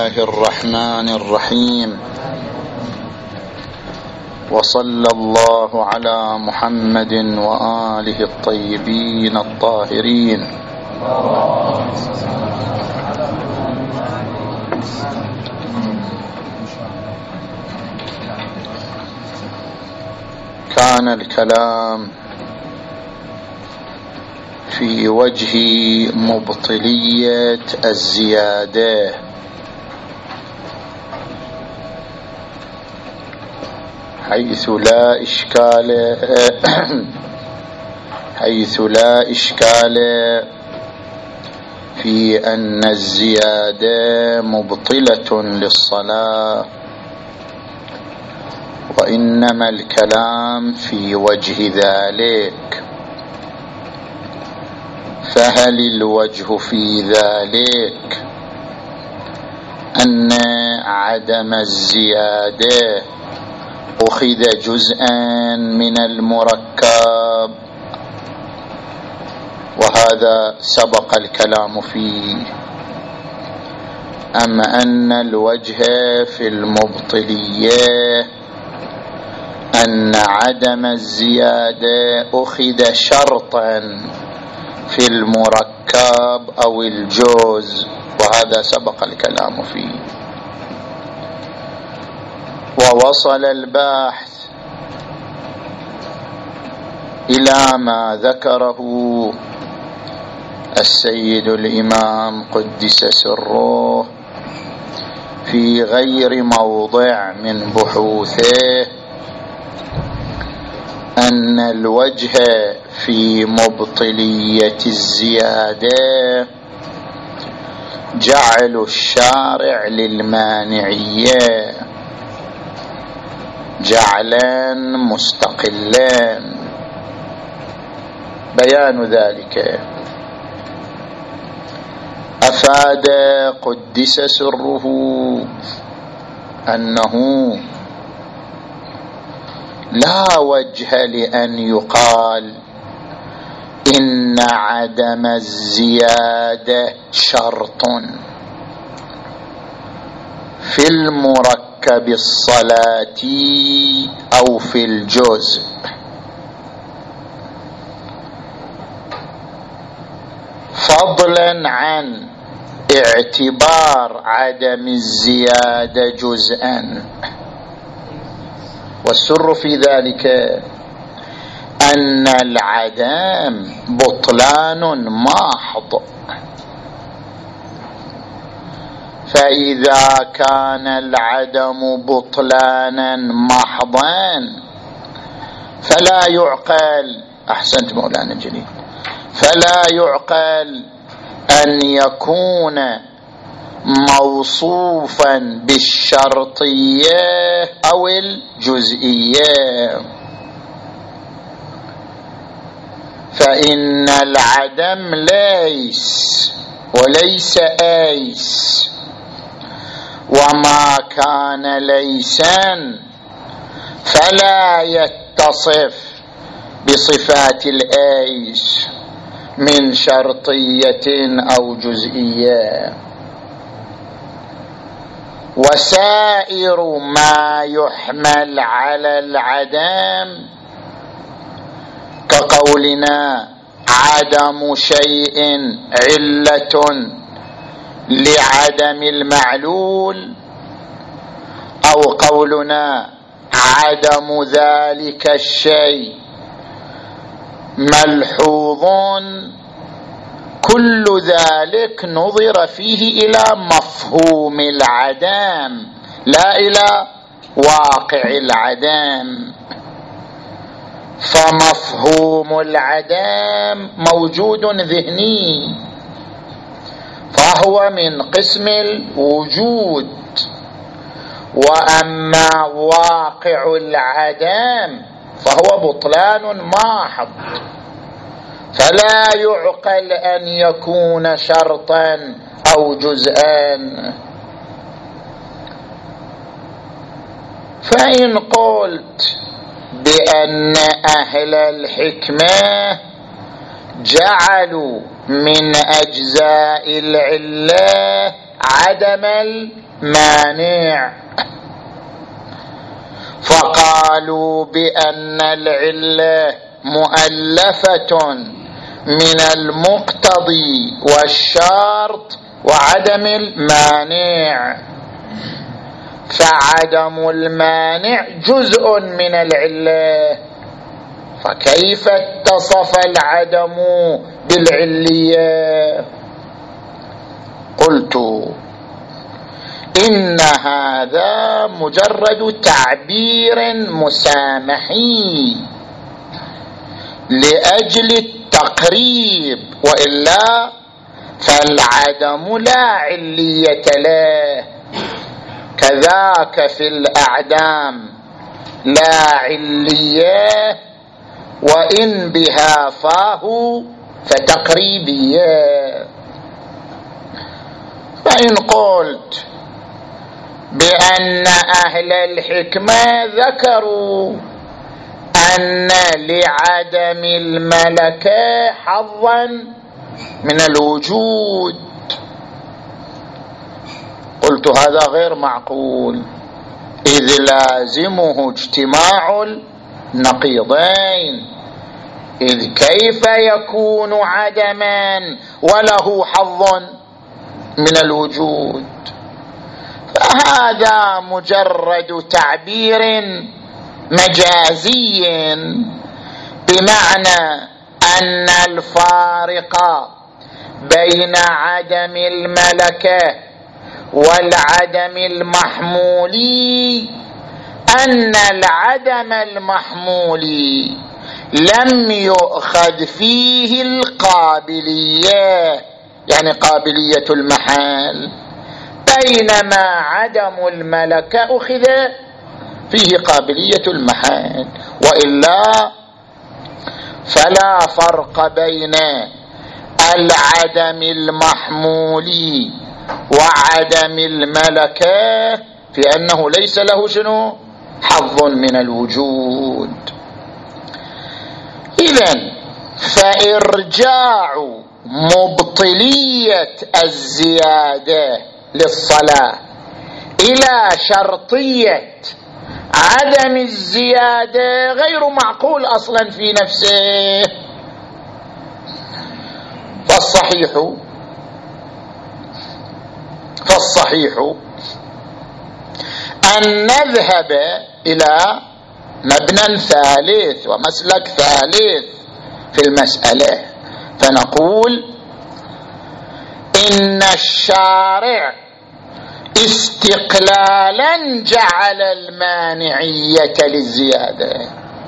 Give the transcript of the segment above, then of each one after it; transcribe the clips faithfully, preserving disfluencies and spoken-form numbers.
الله الرحمن الرحيم. وصلى الله على محمد وآله الطيبين الطاهرين. كان الكلام في وجه مبطلية الزيادة، حيث لا إشكال حيث لا إشكال في أن الزيادة مبطلة للصلاة، وإنما الكلام في وجه ذلك. فهل الوجه في ذلك أن عدم الزيادة أخذ جزءا من المركب، وهذا سبق الكلام فيه، أم أن الوجه في المبطلية أن عدم الزيادة أخذ شرطا في المركب أو الجزء، وهذا سبق الكلام فيه. ووصل الباحث إلى ما ذكره السيد الإمام قدس سره في غير موضع من بحوثه، أن الوجه في مبطلية الزيادة جعل الشارع للمانعية جعلا مستقلا. بيان ذلك أفاد قدس سره أنه لا وجه لأن يقال إن عدم الزيادة شرط في المركب الصلاتي أو في الجزء، فضلا عن اعتبار عدم الزيادة جزءا. والسر في ذلك أن العدم بطلان محض، فإذا كان العدم بطلانا محضا فلا يعقل، أحسنت مولانا الجليل، فلا يعقل أن يكون موصوفا بالشرطية أو الجزئية، فإن العدم ليس وليس أيس، وما كان ليسا فلا يتصف بصفات الأيس من شرطية أو جزئية. وسائر ما يحمل على العدم كقولنا عدم شيء علة لعدم المعلول، أو قولنا عدم ذلك الشيء ملحوظ، كل ذلك نظر فيه إلى مفهوم العدم لا إلى واقع العدم، فمفهوم العدم موجود ذهني فهو من قسم الوجود، وأما واقع العدم فهو بطلان محض، فلا يعقل أن يكون شرطا أو جزءا. فإن قلت بأن أهل الحكمة جعلوا من أجزاء العلة وعدم المانع. فقالوا بأن العلة مؤلفة من المقتضي والشرط وعدم المانع، فعدم المانع جزء من العلة، فكيف اتصف العدم بالعلية؟ قلت إن هذا مجرد تعبير مسامحي لأجل التقريب، وإلا فالعدم لا علية له، كذاك في الأعدام لا علية وإن بها فاه فتقريبية. فإن قلت بأن أهل الحكمة ذكروا أن لعدم الملكة حظا من الوجود، قلت هذا غير معقول، إذ لازمه اجتماع النقيضين، إذ كيف يكون عدما وله حظ من الوجود؟ فهذا مجرد تعبير مجازي، بمعنى أن الفارق بين عدم الملكة والعدم المحمولي أن العدم المحمولي لم يؤخذ فيه القابلية، يعني قابلية المحال، بينما عدم الملكة أخذ فيه قابلية المحال، وإلا فلا فرق بين العدم المحمولي وعدم الملكة في أنه ليس له شنو حظ من الوجود. إذن فإرجاع مبطلية الزيادة للصلاة إلى شرطية عدم الزيادة غير معقول أصلا في نفسه. فالصحيح فالصحيح أن نذهب إلى مبنى ثالث ومسلك ثالث في المسألة، فنقول إن الشارع استقلالا جعل المانعية للزيادة،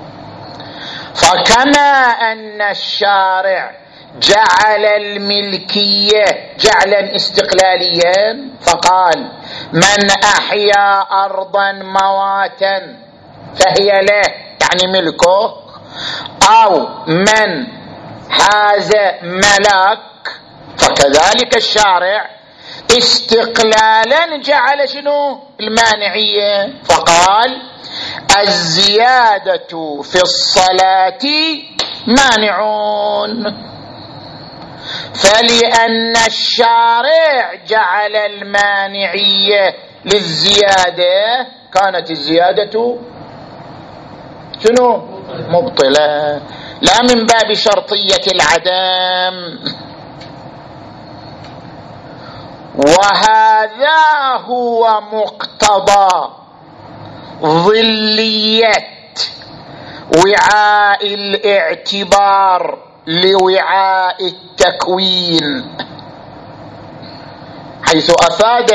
فكما أن الشارع جعل الملكية جعلا استقلاليا فقال من أحيا أرضا مواتا فهي له يعني ملكه، أو من حاز ملك، فكذلك الشارع استقلالا جعل شنو المانعية، فقال الزيادة في الصلاة مانعون. فلأن الشارع جعل المانعية للزيادة كانت الزيادة شنو مبطلة، لا من باب شرطية العدم. وهذا هو مقتضى ظلية وعاء الاعتبار لوعاء التكوين، حيث أفاد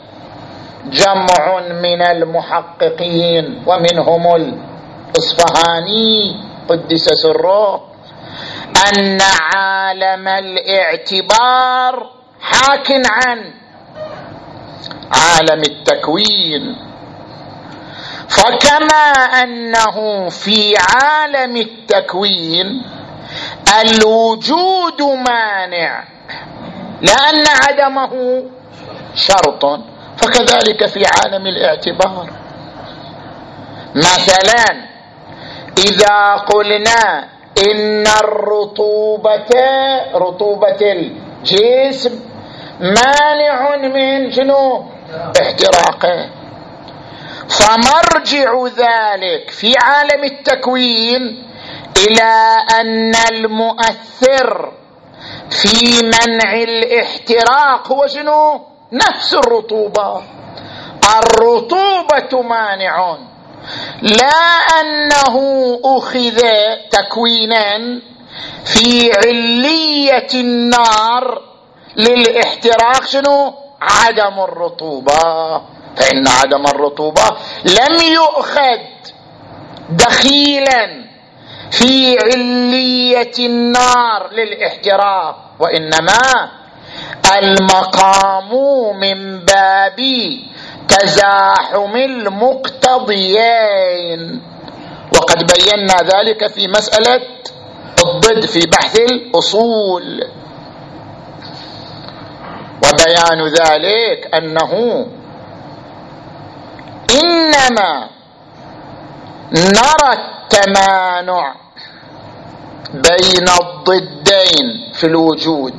جمع من المحققين ومنهم الإصفهاني قدس سره أن عالم الاعتبار حاك عن عالم التكوين، فكما أنه في عالم التكوين الوجود مانع لأن عدمه شرط، فكذلك في عالم الاعتبار. مثلا إذا قلنا إن الرطوبة رطوبة الجسم مانع من شنو؟ احتراقه. فمرجع ذلك في عالم التكوين إلى أن المؤثر في منع الاحتراق هو شنو؟ نفس الرطوبة. الرطوبة مانع، لا أنه أخذ تكوينا في علية النار للاحتراق شنو؟ عدم الرطوبة. فإن عدم الرطوبة لم يؤخذ دخيلا في علية النار للاحتراق، وإنما المقام من باب تزاحم المقتضيين، وقد بينا ذلك في مسألة الضد في بحث الأصول. وبيان ذلك أنه إنما نرى التمانع بين الضدين في الوجود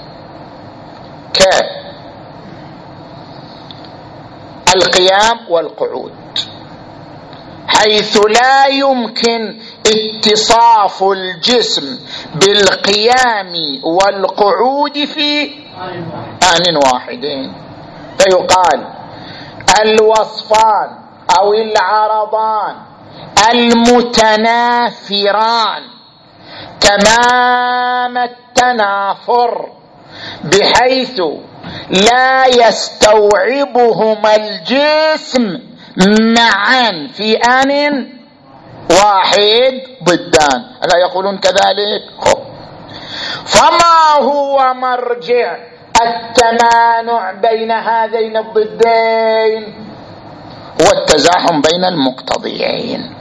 كالقيام والقعود، حيث لا يمكن اتصاف الجسم بالقيام والقعود في آن واحدين، فيقال الوصفان أو العرضان المتنافران تمام التنافر، بحيث لا يستوعبهما الجسم معا في آن واحد ضدان. ألا يقولون كذلك؟ فما هو مرجع التمانع بين هذين الضدين؟ هو التزاحم بين المقتضيين،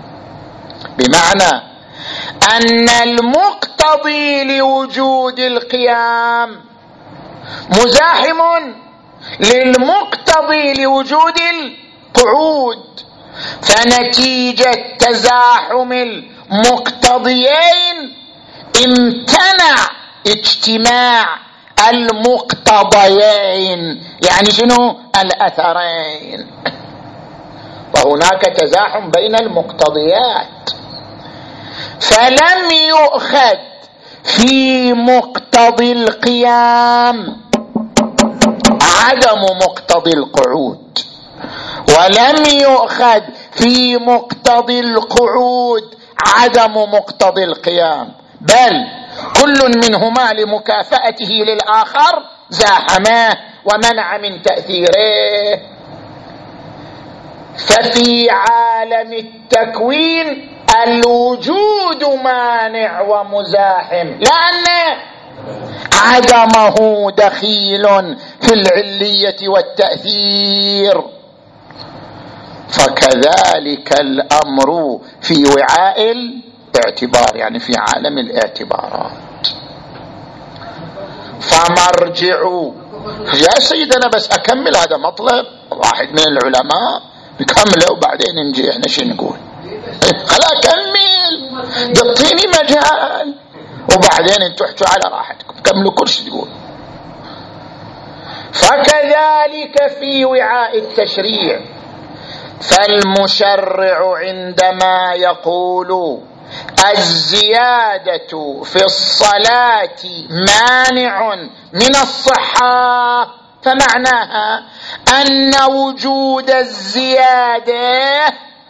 بمعنى أن المقتضي لوجود القيام مزاحم للمقتضي لوجود القعود، فنتيجة تزاحم المقتضيين امتنع اجتماع المقتضيين، يعني شنو؟ الأثرين. وهناك تزاحم بين المقتضيات، فلم يؤخذ في مقتضي القيام عدم مقتضي القعود، ولم يؤخذ في مقتضي القعود عدم مقتضي القيام، بل كل منهما لمكافأته للآخر زاحمه ومنع من تأثيره. ففي عالم التكوين الوجود مانع ومزاحم، لأن عدمه دخيل في العلية والتأثير. فكذلك الأمر في وعاء الاعتبار، يعني في عالم الاعتبارات. فمرجعوا يا سيدنا، بس أكمل، هذا مطلب واحد من العلماء نكمله وبعدين نجي احنا شو نقول. خلا كمل، قطيني مجال وبعدين انتوا احكوا على راحتكم، كملوا كل شيء تقول. فكذلك في وعاء التشريع، فالمشرع عندما يقول الزيادة في الصلاة مانع من الصحة، فمعناها أن وجود الزيادة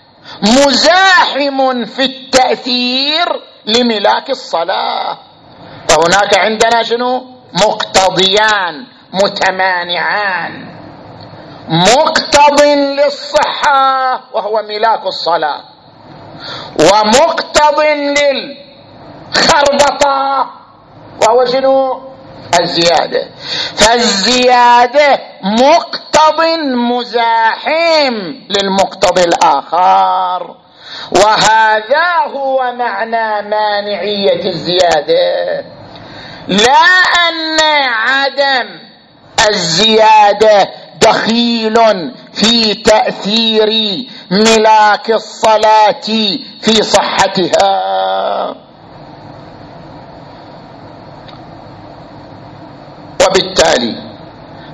مزاحم في التأثير لملاك الصلاة. فهناك عندنا شنو؟ مقتضيان متمانعان، مقتض للصحة وهو ملاك الصلاة، ومقتض للخربطة وهو شنو؟ الزيادة. فالزيادة مقتض مزاحم للمقتضي الآخر، وهذا هو معنى مانعية الزيادة، لا أن عدم الزيادة دخيل في تأثير ملاك الصلاة في صحتها. وبالتالي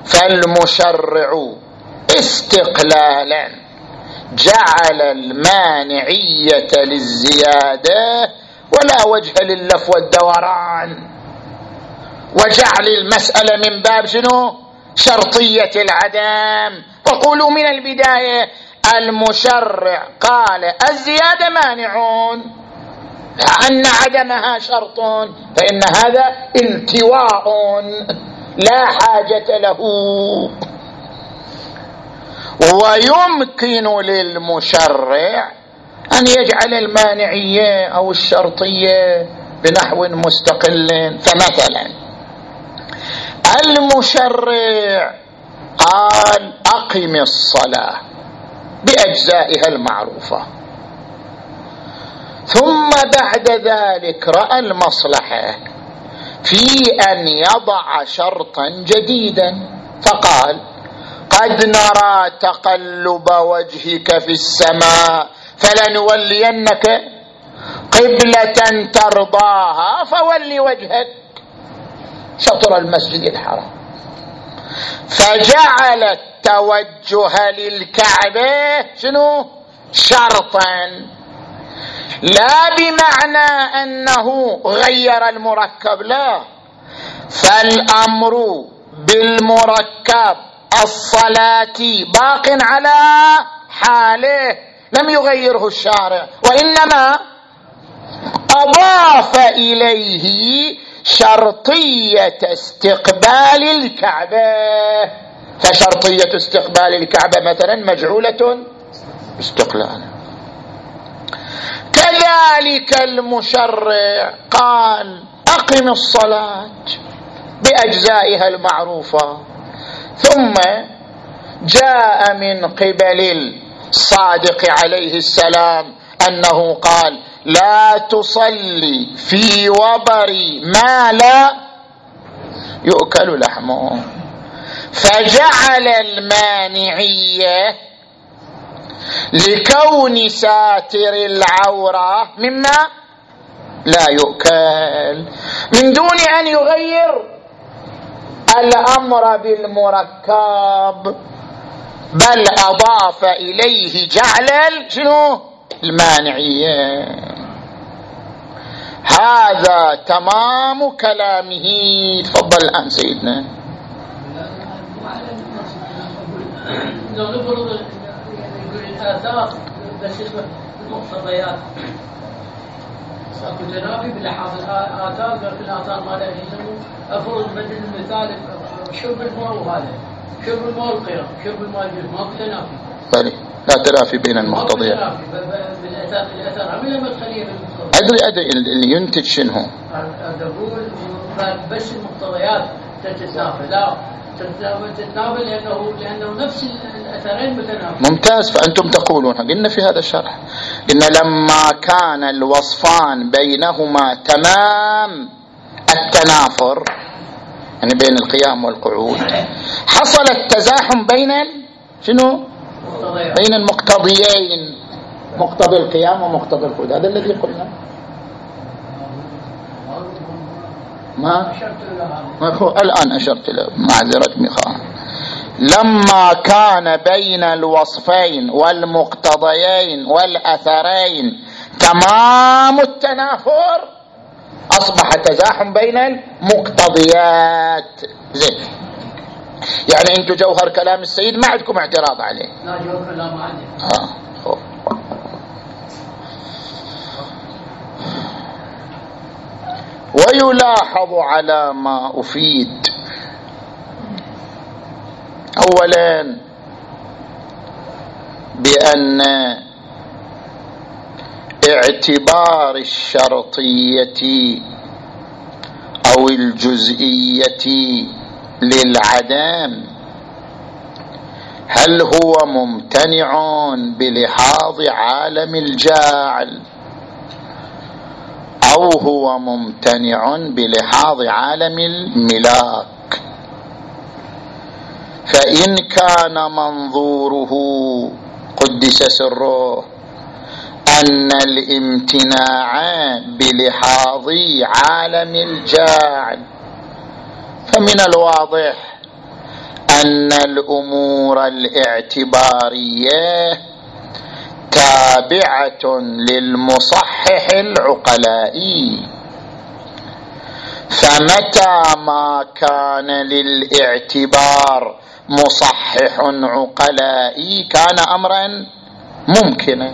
فالمشرع استقلالا جعل المانعية للزيادة ولا وجه لللف والدوران، وجعل المسألة من باب شنو؟ شرطية العدم. فقولوا من البداية المشرع قال الزيادة مانعون، لأن عدمها شرط، فإن هذا التواء لا حاجة له. ويمكن للمشرع أن يجعل المانعية أو الشرطية بنحو مستقل. فمثلا المشرع قال أقم الصلاة بأجزائها المعروفة، ثم بعد ذلك رأى المصلحة في أن يضع شرطا جديدا فقال قد نرى تقلب وجهك في السماء فلنولينك قبلة ترضاها فول وجهك شطر المسجد الحرام، فجعل التوجه للكعبة شنو؟ شرطا، لا بمعنى أنه غير المركب، لا، فالأمر بالمركب الصلاة باق على حاله، لم يغيره الشارع، وإنما أضاف إليه شرطية استقبال الكعبة. فشرطية استقبال الكعبة مثلا مجعولة استقلالا. كذلك المشرع قال أقم الصلاة بأجزائها المعروفة، ثم جاء من قبل الصادق عليه السلام أنه قال لا تصلي في وبر ما لا يؤكل لحمه، فجعل المانعية لكون ساتر العورة مما لا يؤكل، من دون أن يغير الأمر بالمركب، بل أضاف إليه جعل شنو؟ المانعية. هذا تمام كلامه. تفضل الآن سيدنا. لو نفرض الآثار بس المقتضيات اكو تنافي بلحاظ الآثار، في الآثار ما لا يلزموا. أفرض بدل المثال شرب الماء، وهذا شرب الماء القيام، شرب الماء الجسم، ماكو تنافي. بلي لا تنافي بين المقتضيات. بالآثار الآثار عمل مدخلية بالمقتضيات. أدري أدري اللي ينتج شنو؟ أقول بس المقتضيات تتنافى، لا تتنافى لأنه لأنه نفس الأثرين متنافى. ممتاز. فأنتم تقولون قلنا في هذا الشرح إن لما كان الوصفان بينهما تمام التنافر، يعني بين القيام والقعود، حصل التزاحم بين شنو؟ بين المقتضيين، مقتضي القيام ومقتضي القعود. هذا الذي قلنا. ما ما الآن أشرت له معذرة مخان. لما كان بين الوصفين والمقتضيين والأثرين تمام التنافر، أصبح تزاحم بين المقتضيات. زين، يعني أنتم جوهر كلام السيد ما عندكم اعتراض عليه؟ لا، جوهر كلام ما عندي. آه. خوف. ويلاحظ على ما أفيد أولا بأن اعتبار الشرطية أو الجزئية للعدم هل هو ممتنع بلحاظ عالم الجاعل أو هو ممتنع بلحاظ عالم الملاك؟ فإن كان منظوره قدس سره أن الامتناع بلحاظ عالم الجاعل، فمن الواضح أن الأمور الاعتبارية تابعة للمصحح العقلائي، فمتى ما كان للاعتبار مصحح عقلائي كان أمرا ممكنا،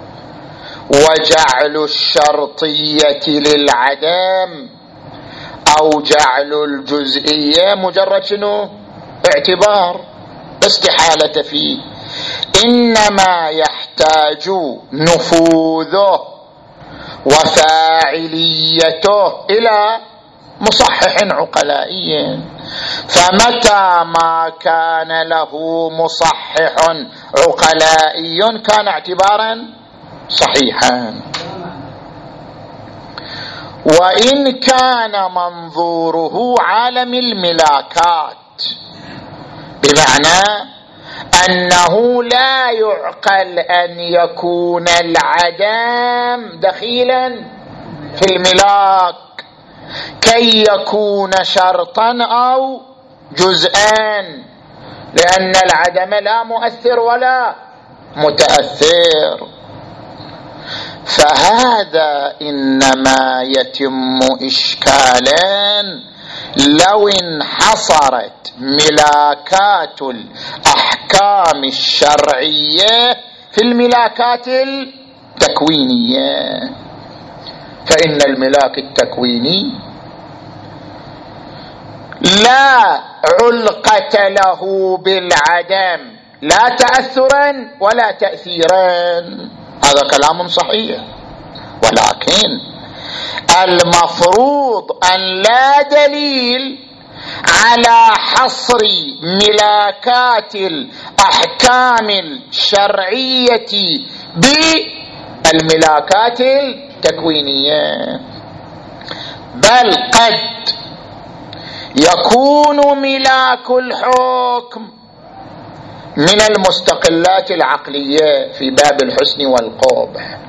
وجعل الشرطية للعدم أو جعل الجزئية مجرد شنو؟ اعتبار، استحالة فيه، إنما يحتاج نفوذه وفاعليته إلى مصحح عقلائي، فمتى ما كان له مصحح عقلائي كان اعتبارا صحيحا. وإن كان منظوره عالم الملاكات، بمعنى أنه لا يعقل أن يكون العدم دخيلا في الملاك كي يكون شرطا أو جزءا، لأن العدم لا مؤثر ولا متأثر، فهذا إنما يتم إشكالا لو انحصرت ملاكات الأحكام الشرعية في الملاكات التكوينية، فإن الملاك التكويني لا علقة له بالعدم، لا تأثرا ولا تأثيرا، هذا كلام صحيح، ولكن المفروض أن لا دليل على حصر ملاكات الأحكام الشرعية بالملاكات التكوينية، بل قد يكون ملاك الحكم من المستقلات العقلية في باب الحسن والقبح،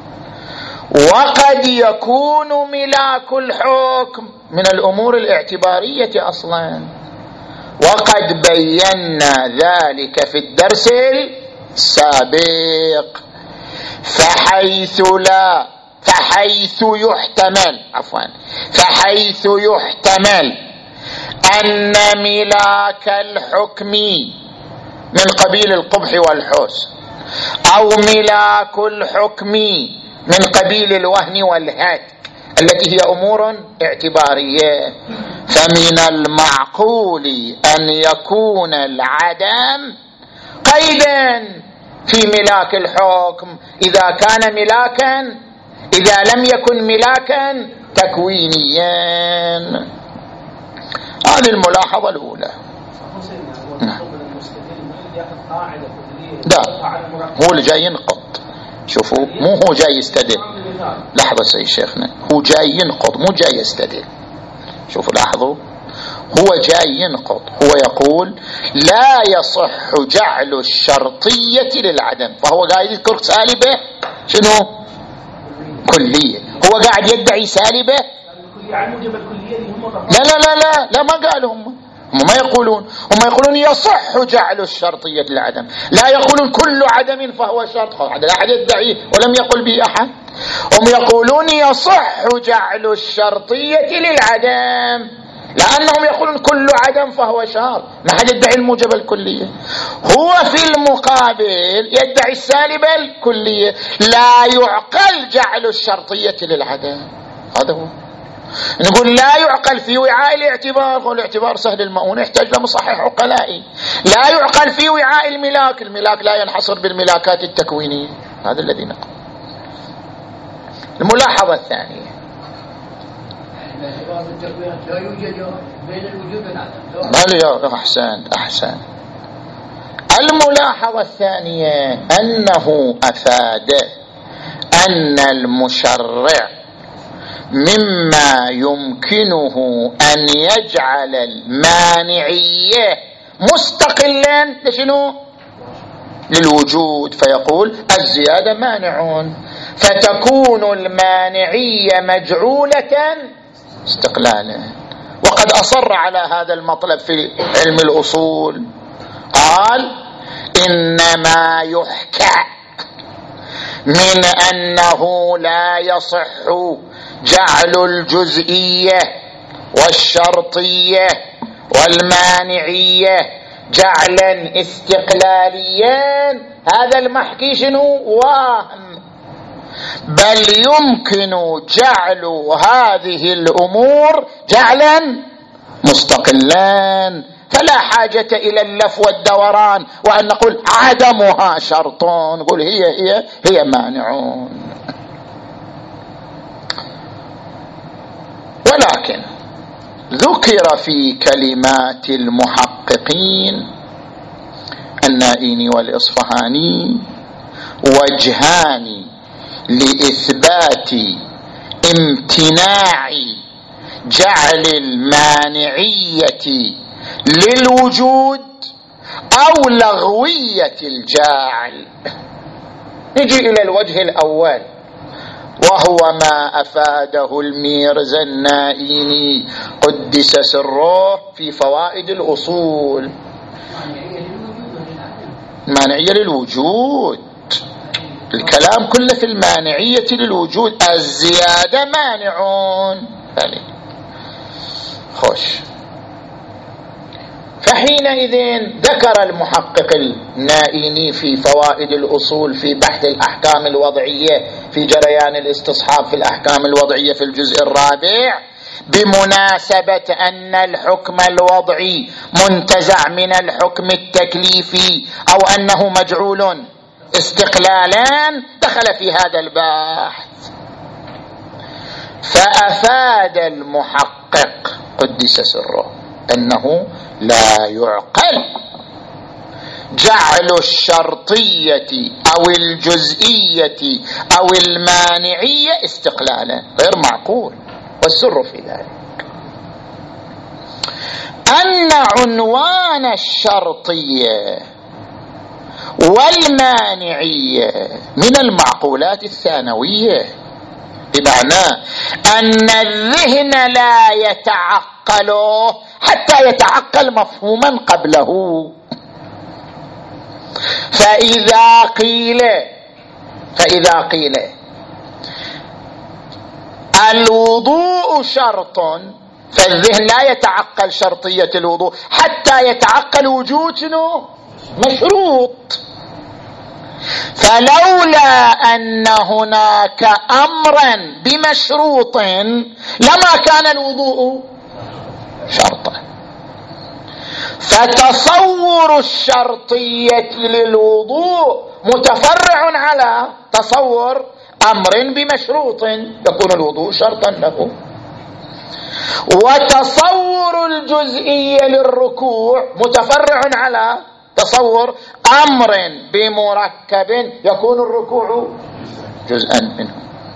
وقد يكون ملاك الحكم من الأمور الاعتبارية أصلا، وقد بينا ذلك في الدرس السابق، فحيث لا فحيث يحتمل عفوا فحيث يحتمل أن ملاك الحكم من قبيل القبح والحسن، أو ملاك الحكم من قبيل الوهن والهتك التي هي أمور اعتبارية، فمن المعقول أن يكون العدم قيدا في ملاك الحكم إذا كان ملاكا، إذا لم يكن ملاكا تكوينيا. هذه الملاحظة الأولى. لا، هو اللي جاي ينقض، شوفوا، مو هو جاي يستدل، لحظة سيد شيخنا، هو جاي ينقض مو جاي يستدل، شوفوا لاحظوا، هو جاي ينقض، هو يقول لا يصح جعل الشرطية للعدم، فهو قاعد يذكر سالبة شنو؟ كلية، هو قاعد يدعي سالبة، لا لا لا لا لا ما قالوا هم هم ما يقولون، هم يقولون يصح جعل الشرطية للعدم، لا يقولون كل عدم فهو شرط، هذا لا أحد يدعيه ولم يقل به أحد، هم يقولون يصح جعل الشرطية للعدم، لأنهم يقولون كل عدم فهو شرط، ما حد يدعي الموجب الكلية، هو في المقابل يدعي السالب الكلية، لا يعقل جعل الشرطية للعدم، هذا هو. نقول لا يعقل في وعاء الاعتبار، والاعتبار سهل المؤونة يحتاج لمصحح عقلائي، لا يعقل في وعاء الملاك، الملاك لا ينحصر بالملاكات التكوينية، هذا الذي نقول. الملاحظة الثانية، لا يوجد بين الوجود والعدم. أحسنت أحسنت. الملاحظة الثانية أنه أفاد أن المشرع مما يمكنه أن يجعل المانعية مستقلا لشنو؟ للوجود، فيقول الزيادة مانع، فتكون المانعية مجعولة استقلالا، وقد أصر على هذا المطلب في علم الأصول. قال إنما يحكى من أنه لا يصح جعل الجزئية والشرطية والمانعية جعلا استقلاليا، هذا المحكي شنو؟ وهم، بل يمكن جعل هذه الأمور جعلا مستقلا، فلا حاجة إلى اللف والدوران وأن نقول عدمها شرط، نقول هي هي هي مانعون. ولكن ذكر في كلمات المحققين النائيني والإصفهاني وجهان لإثبات امتناع جعل المانعية للوجود أو لغوية الجاعل. نجي إلى الوجه الأول وهو ما أفاده الميرزا النائيني قدس سره في فوائد الأصول. المانعية للوجود، الكلام كله في المانعية للوجود، الزيادة مانعون. خوش. فحينئذ ذكر المحقق النائيني في فوائد الأصول في بحث الأحكام الوضعية في جريان الاستصحاب في الأحكام الوضعية في الجزء الرابع بمناسبة أن الحكم الوضعي منتزع من الحكم التكليفي أو أنه مجعول استقلالا، دخل في هذا البحث فأفاد المحقق قدس سره أنه لا يعقل جعل الشرطية أو الجزئية أو المانعية استقلالا، غير معقول. والسر في ذلك أن عنوان الشرطية والمانعية من المعقولات الثانوية، بمعنى أن الذهن لا يتعقله حتى يتعقل مفهوما قبله. فإذا قيل فإذا قيل الوضوء شرط، فالذهن لا يتعقل شرطية الوضوء حتى يتعقل وجود شنو؟ مشروط. فلولا أن هناك أمرا بمشروط لما كان الوضوء شرطا. فتصور الشرطية للوضوء متفرع على تصور أمر بمشروط يكون الوضوء شرطا له، وتصور الجزئية للركوع متفرع على تصور أمر بمركب يكون الركوع جزءا منه.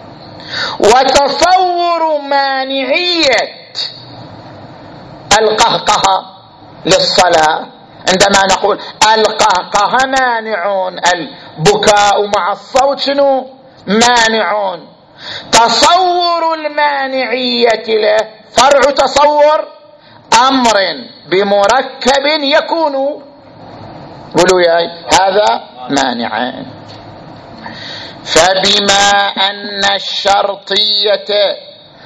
وتصور مانعية القهقه للصلاة، عندما نقول القهقه مانعون، البكاء مع الصوت شنو؟ مانعون. تصور المانعية له فرع تصور أمر بمركب يكون، قولوا ياي، هذا مانعان. فبما أن الشرطية،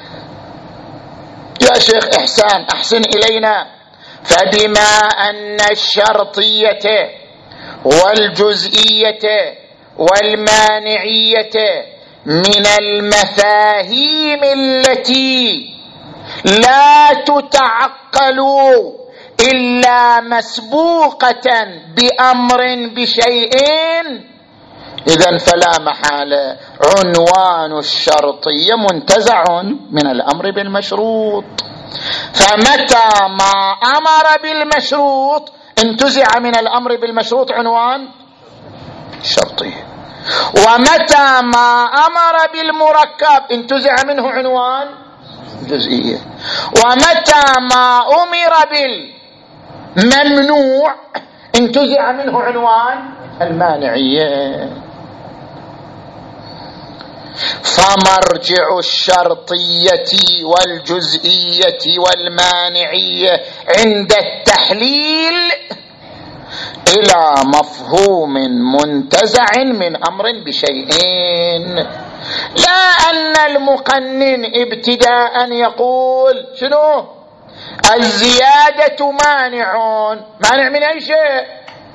يا شيخ إحسان أحسن إلينا، فبما أن الشرطية والجزئية والمانعية من المفاهيم التي لا تتعقل إلا مسبوقة بأمر بشيء، إذن فلا محالة عنوان الشرطية منتزع من الأمر بالمشروط. فمتى ما أمر بالمشروط انتزع من الأمر بالمشروط عنوان الشرطية، ومتى ما أمر بالمركب انتزع منه عنوان جزئية، ومتى ما أمر بالممنوع انتزع منه عنوان المانعية. فمرجع الشرطية والجزئية والمانعية عند التحليل إلى مفهوم منتزع من أمر بشيئين، لا أن المقنن ابتداء يقول شنو؟ الزيادة مانع. مانع من أي شيء؟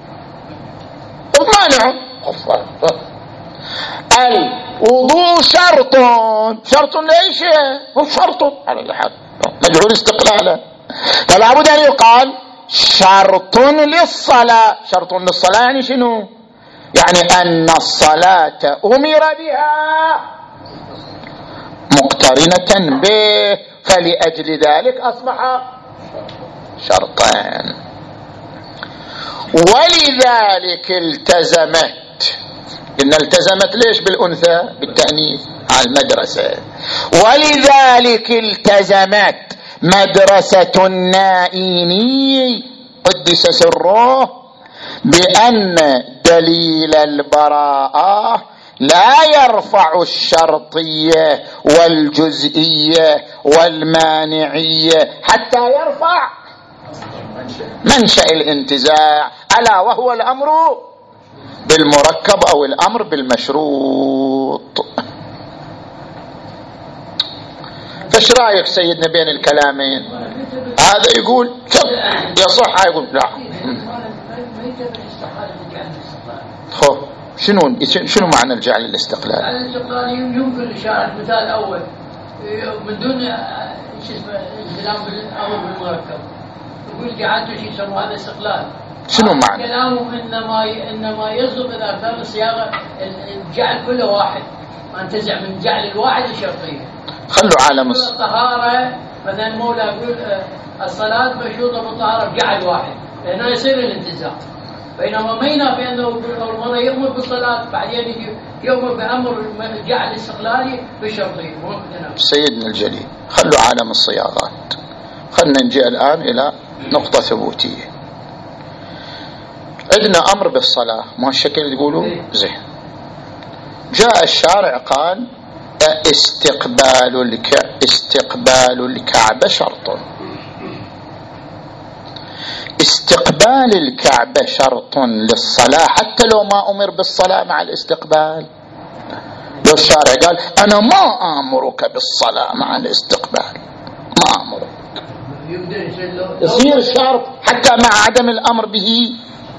مانع. الوضوء شرط، شرط لأي شيء؟ هو شرط على الحد مجعول استقلالا، فلا بد أن يقال شرط للصلاة. شرط للصلاة يعني شنو؟ يعني أن الصلاة أمر بها مقترنة به، فلأجل ذلك أصبح شرطان. ولذلك التزمت، إن التزمت ليش بالأنثى بالتأنيث على المدرسة، ولذلك التزمت مدرسة النائيني قدس سره بأن دليل البراءة لا يرفع الشرطية والجزئية والمانعية حتى يرفع منشأ الانتزاع، ألا وهو الأمر بالمركب أو الأمر بالمشروط. فايش رايك سيدنا بين الكلامين؟ هذا يقول يصح، يقول لا. خو شنو شنو معنى الجعل الاستقلال؟ الاستقلال يمكن الشارع مثال اول من دون شو اسمه الكلام بالامر بالمركب، يقول جعلته شيء يسموه هذا استقلال. شنو معنى كلامه؟ انما انما يصدق اذا كان الصياغه الجعل كله واحد، ما انتزع من جعل الواحد الشرطيه. خلوا عالم الطهاره مثلا مولا يقول الصلاه مشروطه بالطهاره بجعل واحد، هنا يصير الانتزاع. بينما ما ينافي انه المرة يؤمر بالصلاه بعدين يجي يؤمر بامر الجعل الاستقلالي بالشرطيه. سيدنا الجليل خلوا عالم الصياغات، خلنا نجي الان الى نقطه ثبوتيه. عندنا امر بالصلاه، ما الشكل تقولوا زين. جاء الشارع قال استقبال الك... استقبال الكعبة شرط. استقبال الكعبة شرط للصلاة حتى لو ما أمر بالصلاة مع الاستقبال. لو الشارع قال أنا ما آمرك بالصلاة مع الاستقبال، ما آمرك، يصير شرط حتى مع عدم الأمر به.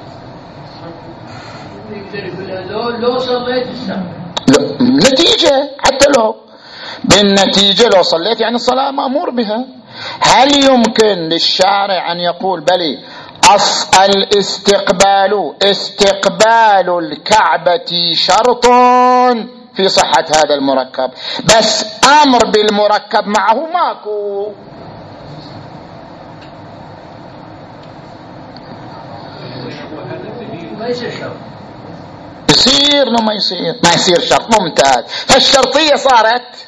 لو لو صليت استقبل نتيجة، حتى لو بالنتيجة لو صليت يعني الصلاة مأمور بها. هل يمكن للشارع أن يقول بلي أصل الاستقبال استقبال الكعبة شرط في صحة هذا المركب، بس أمر بالمركب معه ماكو؟ ما يصير شرط، يصير لو ما يصير ما يصير شرط. ممتاز. فالشرطية صارت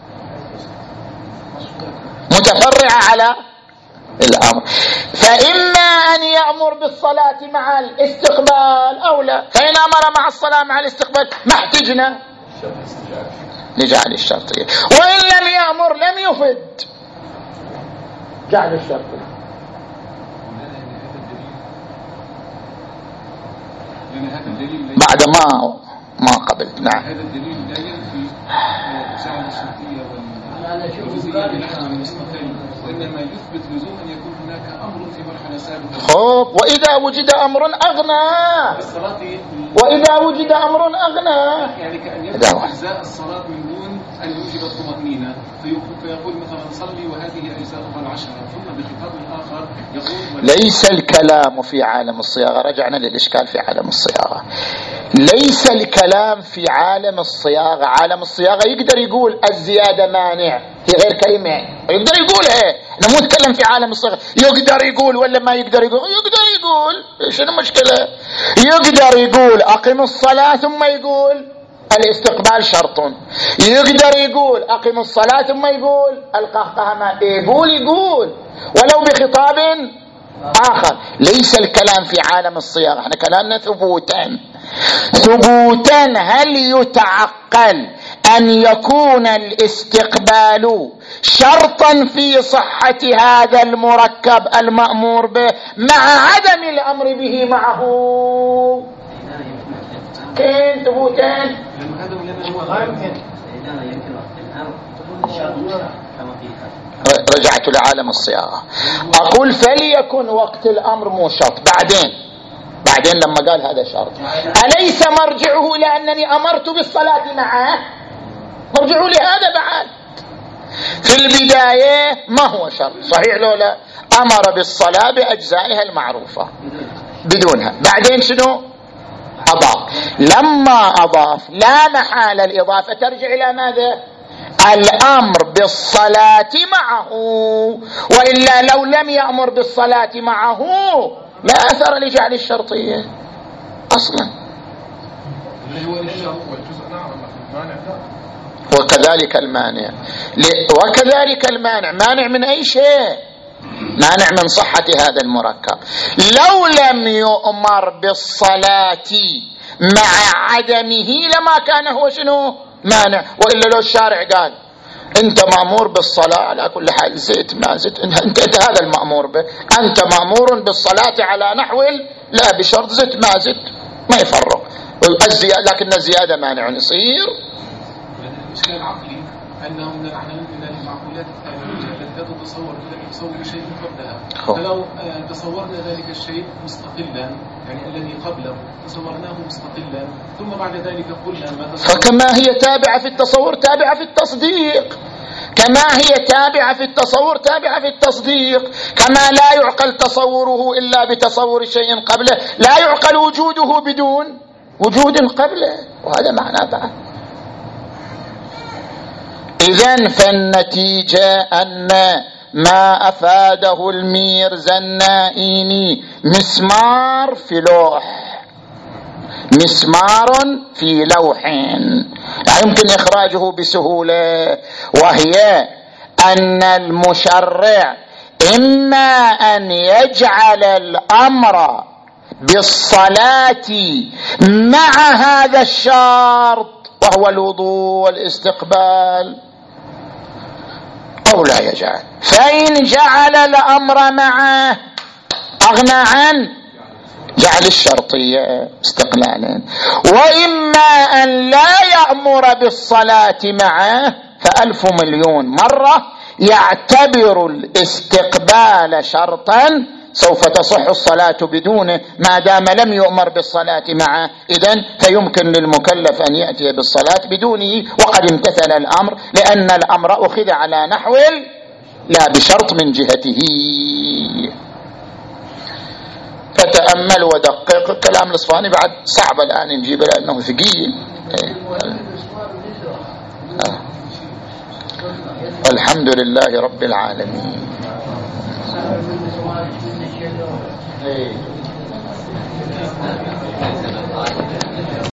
متفرعة على الأمر، فإما أن يأمر بالصلاة مع الاستقبال أو لا، فإن أمر مع الصلاة مع الاستقبال ما احتجنا لجعل الشرطية، وإن لم يأمر لم يفد جعل الشرطية. بعد ما ما قبلت. نعم. هذا الدليل لا ينفي جعل الشرطية والجزئية بنحو المستقل، وإنما يثبت لزوم أن يكون هناك أمر في مرحلة سابقة. خب وإذا وجد أمر أغنى، وإذا وجد أمر أغنى، يعني كأن يبقى أجزاء الصلاة من دون أن يوجب الطمأنينة، فيقول مثلا صلي وهذه أجزاؤها العشرة، ثم بخطاب آخر يقول ليس الكلام في عالم الصياغة. رجعنا للإشكال في عالم الصياغة. ليس الكلام في عالم الصياغة. عالم الصياغة يقدر يقول الزيادة مانع في غير كلمة، يقدر يقولها. احنا مو نتكلم في عالم الصياغة. يقدر يقول ولا ما يقدر يقول؟ يقدر يقول. شنو المشكلة؟ يقدر يقول أقم الصلاة ثم يقول الاستقبال شرط، يقدر يقول أقم الصلاة ثم يقول القهقه ما يقول يقول ولو بخطاب آخر. ليس الكلام في عالم الصياغة. احنا كلامنا ثبوتا ثبوتا هل يتعقل أن يكون الاستقبال شرطا في صحة هذا المركب المأمور به مع عدم الأمر به معه. كين ثبوتين رجعت لعالم الصياغة. أقول فليكن وقت الأمر مو شرط، بعدين بعدين لما قال هذا شرط أليس مرجعه لأنني أمرت بالصلاة معه؟ مرجعه لهذا بعد. في البداية ما هو شرط صحيح لو لا أمر بالصلاة بأجزائها المعروفة بدونها، بعدين شنو أضاف. لما أضاف لا محال الإضافة ترجع إلى ماذا؟ الأمر بالصلاة معه، وإلا لو لم يأمر بالصلاة معه لا أثر لجعل الشرطية أصلا. وكذلك المانع وكذلك المانع مانع من أي شيء؟ مانع من صحة هذا المركب. لو لم يؤمر بالصلاة مع عدمه لما كان هو شنو مانع، وإلا لو الشارع قال أنت مأمور بالصلاة على كل حال زيت ما زيت انت, انت هذا المأمور به، أنت مأمور بالصلاة على نحو لا بشرط زيت ما زيت ما يفرق، لكن الزيادة مانع يصير. الإشكال العقلي أنه من المعقولات الثانية التي لا تتصور تصور شيء قبلها، فلو تصورنا ذلك الشيء مستقلا يعني الذي قبله تصورناه مستقلا ثم بعد ذلك قلنا ما فكما هي تابعة في التصور تابعة في التصديق، كما هي تابعة في التصور تابعة في التصديق، كما لا يعقل تصوره إلا بتصور شيء قبله لا يعقل وجوده بدون وجود قبله، وهذا معناه بعد. إذن فالنتيجة أن ما أفاده الميرزا النائيني مسمار في لوح، مسمار في لوح لا يمكن إخراجه بسهولة، وهي أن المشرع إما أن يجعل الأمر بالصلاة مع هذا الشرط وهو الوضوء والاستقبال، أو لا يجعل. فإن جعل الأمر معه أغنى عن جعل الشرطية استقلالا، وإما أن لا يأمر بالصلاة معه فألف مليون مرة يعتبر الاستقبال شرطا سوف تصح الصلاة بدونه ما دام لم يؤمر بالصلاة معه. إذن فيمكن للمكلف أن يأتي بالصلاة بدونه وقد امتثل الأمر، لأن الأمر أخذ على نحو لا بشرط من جهته. فتأمل ودقق. الكلام الإصفهاني بعد صعب الآن نجيبه لأنه ثقيل. الحمد لله رب العالمين.